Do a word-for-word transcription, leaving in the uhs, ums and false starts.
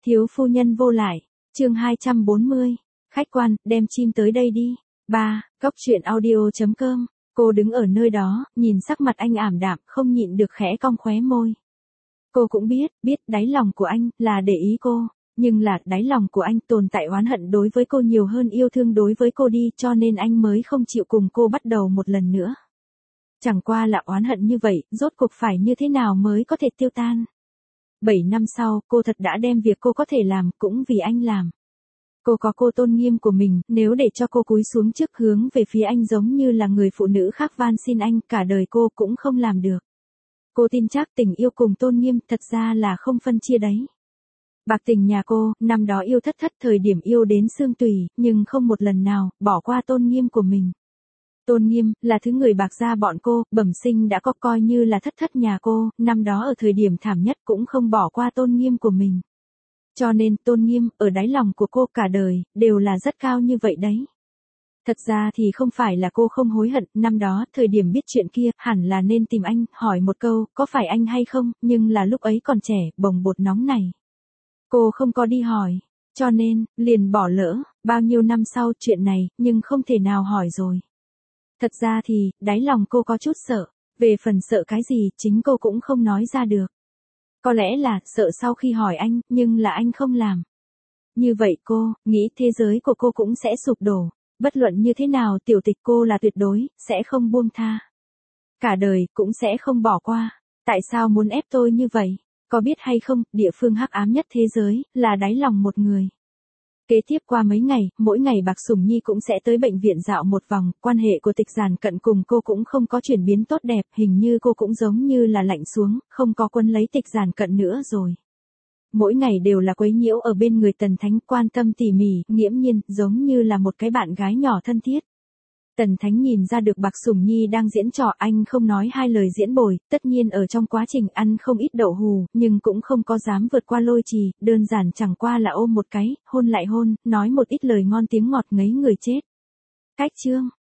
Thiếu phu nhân vô lại, chương hai trăm bốn mươi, khách quan, đem chim tới đây đi. ba. Cóc truyện audio chấm com, cô đứng ở nơi đó, nhìn sắc mặt anh ảm đạm, không nhịn được khẽ cong khóe môi. Cô cũng biết, biết đáy lòng của anh là để ý cô, nhưng là đáy lòng của anh tồn tại oán hận đối với cô nhiều hơn yêu thương đối với cô đi, cho nên anh mới không chịu cùng cô bắt đầu một lần nữa. Chẳng qua là oán hận như vậy, rốt cuộc phải như thế nào mới có thể tiêu tan. Bảy năm sau, cô thật đã đem việc cô có thể làm, cũng vì anh làm. Cô có cô tôn nghiêm của mình, nếu để cho cô cúi xuống trước hướng về phía anh giống như là người phụ nữ khác van xin anh, cả đời cô cũng không làm được. Cô tin chắc tình yêu cùng tôn nghiêm thật ra là không phân chia đấy. Bạc tình nhà cô, năm đó yêu thất thất thời điểm yêu đến xương tủy, nhưng không một lần nào bỏ qua tôn nghiêm của mình. Tôn nghiêm là thứ người bạc gia bọn cô, bẩm sinh đã có, coi như là thất thất nhà cô, năm đó ở thời điểm thảm nhất cũng không bỏ qua tôn nghiêm của mình. Cho nên tôn nghiêm ở đáy lòng của cô cả đời đều là rất cao như vậy đấy. Thật ra thì không phải là cô không hối hận, năm đó thời điểm biết chuyện kia hẳn là nên tìm anh, hỏi một câu, có phải anh hay không, nhưng là lúc ấy còn trẻ, bồng bột nóng này. Cô không có đi hỏi, cho nên, liền bỏ lỡ, bao nhiêu năm sau chuyện này, nhưng không thể nào hỏi rồi. Thật ra thì, đáy lòng cô có chút sợ, về phần sợ cái gì chính cô cũng không nói ra được. Có lẽ là sợ sau khi hỏi anh, nhưng là anh không làm. Như vậy cô, nghĩ thế giới của cô cũng sẽ sụp đổ. Bất luận như thế nào tiểu tịch cô là tuyệt đối, sẽ không buông tha. Cả đời, cũng sẽ không bỏ qua. Tại sao muốn ép tôi như vậy? Có biết hay không, địa phương hắc ám nhất thế giới, là đáy lòng một người. Kế tiếp qua mấy ngày, mỗi ngày Bạc Sủng Nhi cũng sẽ tới bệnh viện dạo một vòng, quan hệ của Tịch Giản Cận cùng cô cũng không có chuyển biến tốt đẹp, hình như cô cũng giống như là lạnh xuống, không có quân lấy Tịch Giản Cận nữa rồi. Mỗi ngày đều là quấy nhiễu ở bên người Tần Thánh, quan tâm tỉ mỉ, nghiễm nhiên, giống như là một cái bạn gái nhỏ thân thiết. Tần Thánh nhìn ra được Bạc Sủng Nhi đang diễn trò, anh không nói hai lời diễn bồi, tất nhiên ở trong quá trình ăn không ít đậu hù, nhưng cũng không có dám vượt qua lôi trì, đơn giản chẳng qua là ôm một cái, hôn lại hôn, nói một ít lời ngon tiếng ngọt ngấy người chết. Cách chương,